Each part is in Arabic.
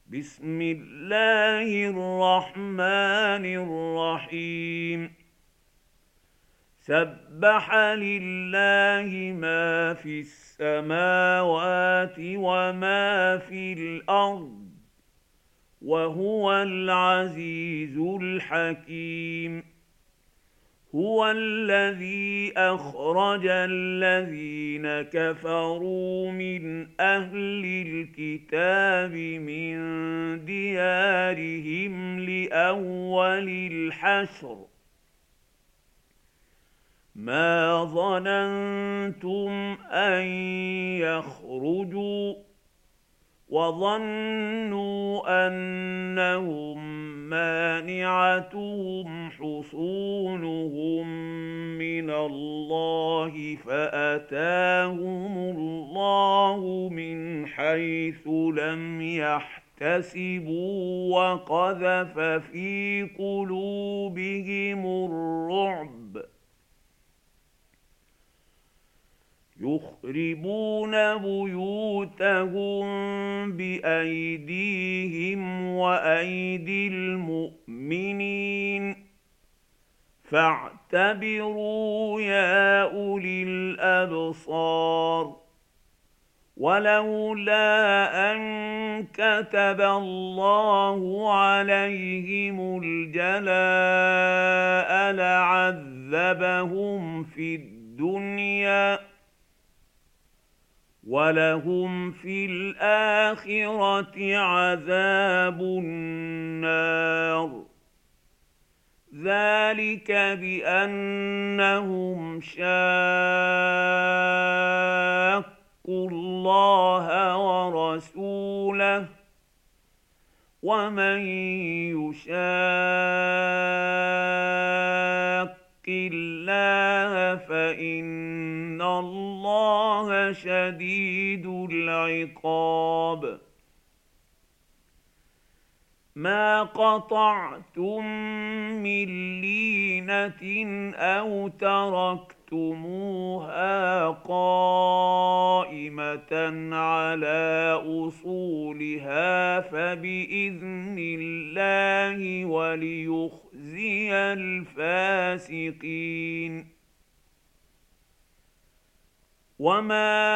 بسم الله الرحمن الرحيم. سبح لله ما في السماوات وما في الأرض وهو العزيز الحكيم. هو الذي أخرج الذين كفروا من أهل الكتاب من ديارهم لأول الحشر ما ظننتم أن يخرجوا وظنوا أنهم مانعتهم حصونهم من الله فأتاهم الله من حيث لم يحتسبوا وقذف في قلوبهم الرعب يخربون بيوتهم بأيديهم وأيدي المؤمنين فاعتبروا يا أولي الأبصار. ولولا أن كتب الله عليهم الجلاء لعذبهم في الدنيا ولهم في الآخرة عذاب النار. ذلك بأنهم شاقوا الله ورسوله ومن يشاق الله فإن الله شديد العقاب. ما قطعتم من لينة أو تركتموها قائمة على أصولها فبإذن الله وليخزي الفاسقين. وما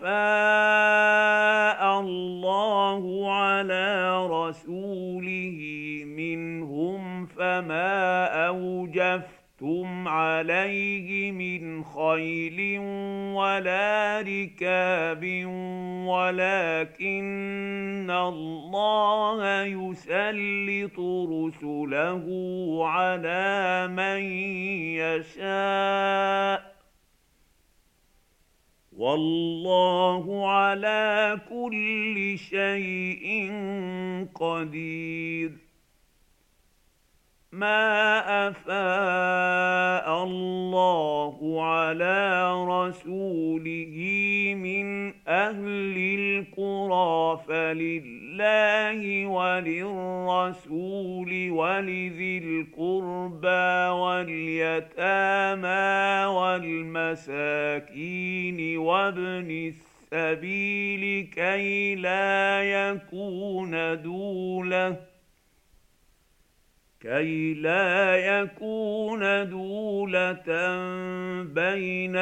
أفاء الله على رسوله منهم فما أوجفتم عليه من خيل ولا ركاب ولكن الله يسلط رسله على من يشاء والله على كل شيء قدير. ما أفاء الله على رسوله من أهل القرى فلله وللرسول ولذي القربى واليتامى والمساكين وابن السبيل كي لا يكون دولة بين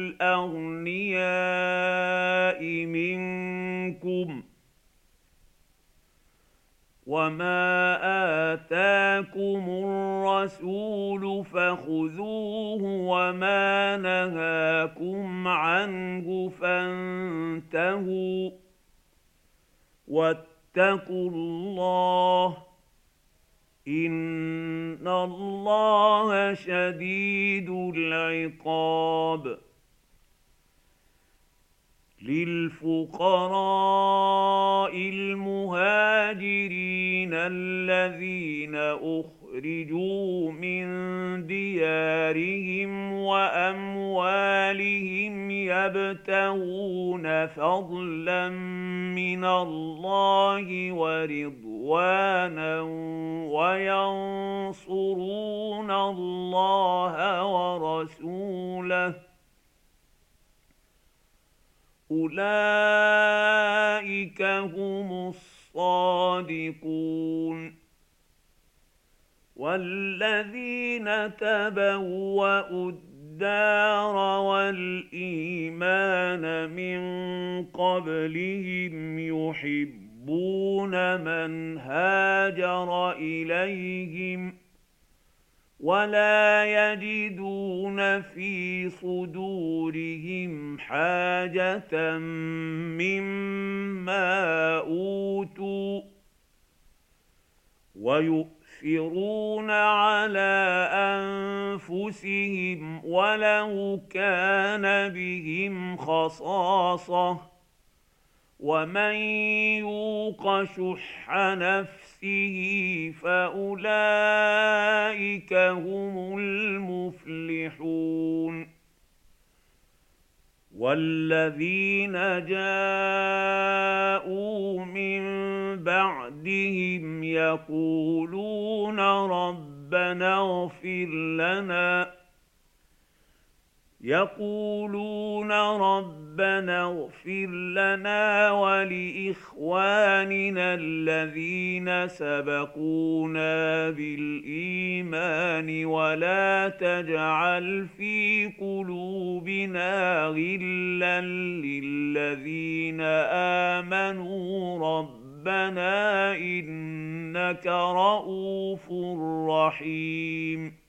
الأغنياء منكم. وما آتاكم الرسول فخذوه وما نهاكم عنه فانتهوا واتقوا الله إن الله شديد العقاب. للفقراء المهاجرين الذين أخرجوا من ديارهم وأموالهم يبتغون فضلا من الله ورضوانا وينصرون الله ورسوله أولئك هم الصادقون. صادقون والذين تبوأوا الدار والإيمان من قبلهم يحبون من هاجر إليهم ولا يجدون في صدورهم حاجة مما أوتوا ويؤثرون على أنفسهم ولو كان بهم خصاصة ومن يوق شح نفسه فأولئك هم المفلحون والذين جاءوا من بعدهم يقولون ربنا اغفر لنا ولإخواننا الذين سبقونا بالإيمان ولا تجعل في قلوبنا غلا للذين آمنوا ربنا إنك رءوف رحيم